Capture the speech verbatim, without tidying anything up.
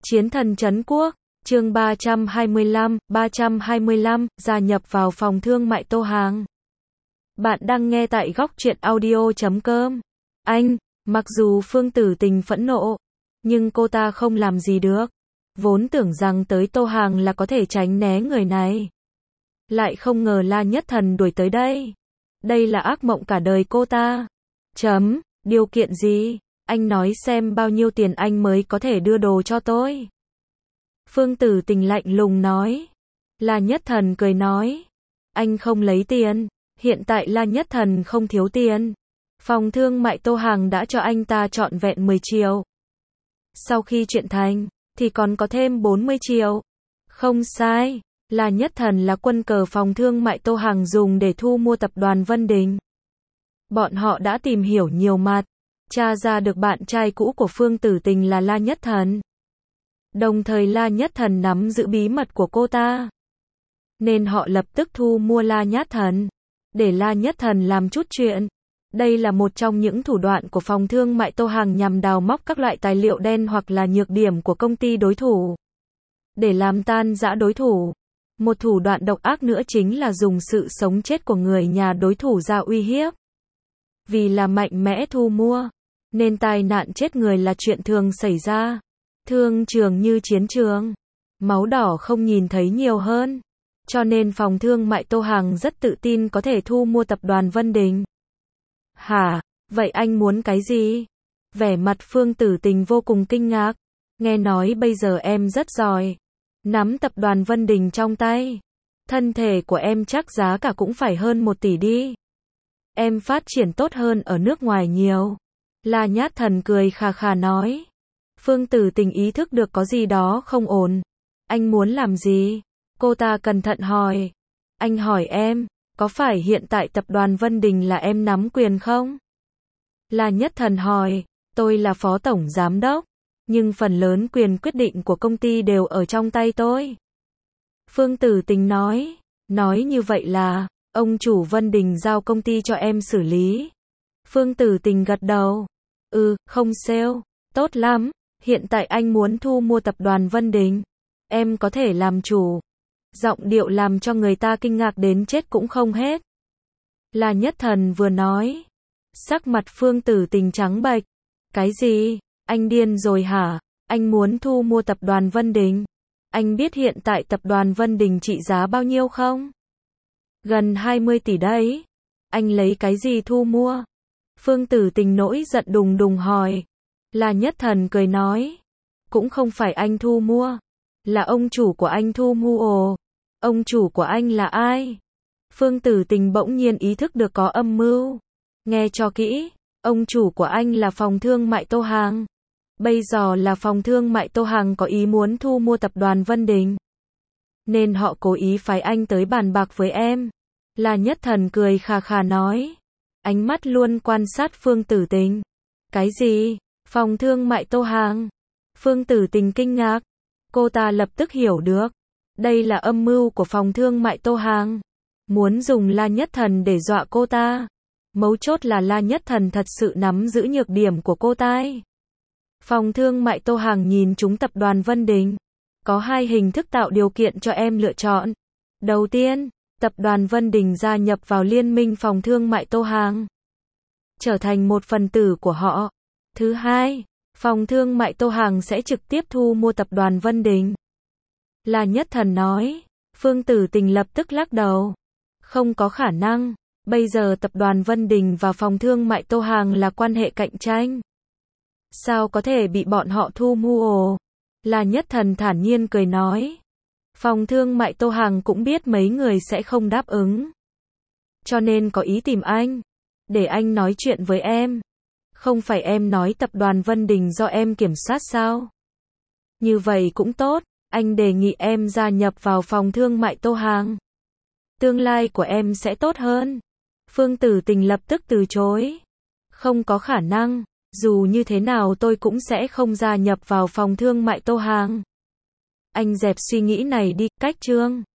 Chiến thần trấn quốc, chương ba trăm hai mươi lăm, ba trăm hai mươi lăm, gia nhập vào phòng thương mại Tô Hàng. Bạn đang nghe tại góc truyện audio chấm com. Anh, mặc dù Phương Tử Tình phẫn nộ, nhưng cô ta không làm gì được. Vốn tưởng rằng tới Tô Hàng là có thể tránh né người này. Lại không ngờ La Nhất Thần đuổi tới đây. Đây là ác mộng cả đời cô ta. Chấm, điều kiện gì? Anh nói xem bao nhiêu tiền anh mới có thể đưa đồ cho tôi. Phương Tử Tình lạnh lùng nói. La Nhất Thần cười nói. Anh không lấy tiền. Hiện tại La Nhất Thần không thiếu tiền. Phòng thương mại Tô Hàng đã cho anh ta trọn vẹn mười triệu. Sau khi chuyện thành, thì còn có thêm bốn mươi triệu. Không sai. La Nhất Thần là quân cờ phòng thương mại Tô Hàng dùng để thu mua tập đoàn Vân Đình. Bọn họ đã tìm hiểu nhiều mặt, tra ra được bạn trai cũ của Phương Tử Tình là La Nhất Thần. Đồng thời La Nhất Thần nắm giữ bí mật của cô ta. Nên họ lập tức thu mua La Nhất Thần, để La Nhất Thần làm chút chuyện. Đây là một trong những thủ đoạn của phòng thương mại Tô Hàng nhằm đào móc các loại tài liệu đen hoặc là nhược điểm của công ty đối thủ, để làm tan rã đối thủ. Một thủ đoạn độc ác nữa chính là dùng sự sống chết của người nhà đối thủ ra uy hiếp. Vì là mạnh mẽ thu mua, nên tai nạn chết người là chuyện thường xảy ra. Thương trường như chiến trường, máu đỏ không nhìn thấy nhiều hơn. Cho nên phòng thương mại Tô Hàng rất tự tin có thể thu mua tập đoàn Vân Đình. Hả? Vậy anh muốn cái gì? Vẻ mặt Phương Tử Tình vô cùng kinh ngạc. Nghe nói bây giờ em rất giỏi, nắm tập đoàn Vân Đình trong tay. Thân thể của em chắc giá cả cũng phải hơn một tỷ đi. Em phát triển tốt hơn ở nước ngoài nhiều. La Nhất Thần cười khà khà nói. Phương Tử Tình ý thức được có gì đó không ổn. Anh muốn làm gì? Cô ta cẩn thận hỏi. Anh hỏi em, có phải hiện tại tập đoàn Vân Đình là em nắm quyền không? La Nhất Thần hỏi. Tôi là phó tổng giám đốc, nhưng phần lớn quyền quyết định của công ty đều ở trong tay tôi. Phương Tử Tình nói. Nói như vậy là ông chủ Vân Đình giao công ty cho em xử lý. Phương Tử Tình gật đầu. Ừ, không sale. Tốt lắm. Hiện tại anh muốn thu mua tập đoàn Vân Đình. Em có thể làm chủ. Giọng điệu làm cho người ta kinh ngạc đến chết cũng không hết. La Nhất Thần vừa nói, sắc mặt Phương Tử Tình trắng bệch. Cái gì? Anh điên rồi hả? Anh muốn thu mua tập đoàn Vân Đình. Anh biết hiện tại tập đoàn Vân Đình trị giá bao nhiêu không? Gần hai mươi tỷ đấy. Anh lấy cái gì thu mua? Phương Tử Tình nổi giận đùng đùng hỏi. La Nhất Thần cười nói. Cũng không phải anh thu mua. Là ông chủ của anh thu mua. Ồ, ông chủ của anh là ai? Phương Tử Tình bỗng nhiên ý thức được có âm mưu. Nghe cho kỹ, ông chủ của anh là phòng thương mại Tô Hàng. Bây giờ là phòng thương mại Tô Hàng có ý muốn thu mua tập đoàn Vân Đình, nên họ cố ý phái anh tới bàn bạc với em. La Nhất Thần cười khà khà nói. Ánh mắt luôn quan sát Phương Tử Tình. Cái gì? Phòng thương mại Tô Hàng? Phương Tử Tình kinh ngạc. Cô ta lập tức hiểu được. Đây là âm mưu của phòng thương mại Tô Hàng. Muốn dùng La Nhất Thần để dọa cô ta. Mấu chốt là La Nhất Thần thật sự nắm giữ nhược điểm của cô ta. Phòng thương mại Tô Hàng nhìn chúng tập đoàn Vân Đình. Có hai hình thức tạo điều kiện cho em lựa chọn. Đầu tiên, tập đoàn Vân Đình gia nhập vào liên minh phòng thương mại Tô Hàng, trở thành một phần tử của họ. Thứ hai, phòng thương mại Tô Hàng sẽ trực tiếp thu mua tập đoàn Vân Đình. La Nhất Thần nói. Phương Tử Tình lập tức lắc đầu. Không có khả năng. Bây giờ tập đoàn Vân Đình và phòng thương mại Tô Hàng là quan hệ cạnh tranh. Sao có thể bị bọn họ thu mua? La Nhất Thần thản nhiên cười nói. Phòng thương mại Tô Hàng cũng biết mấy người sẽ không đáp ứng, cho nên có ý tìm anh, để anh nói chuyện với em. Không phải em nói tập đoàn Vân Đình do em kiểm soát sao? Như vậy cũng tốt, anh đề nghị em gia nhập vào phòng thương mại Tô Hàng. Tương lai của em sẽ tốt hơn. Phương Tử Tình lập tức từ chối. Không có khả năng, dù như thế nào tôi cũng sẽ không gia nhập vào phòng thương mại Tô Hàng. Anh dẹp suy nghĩ này đi, cách chương.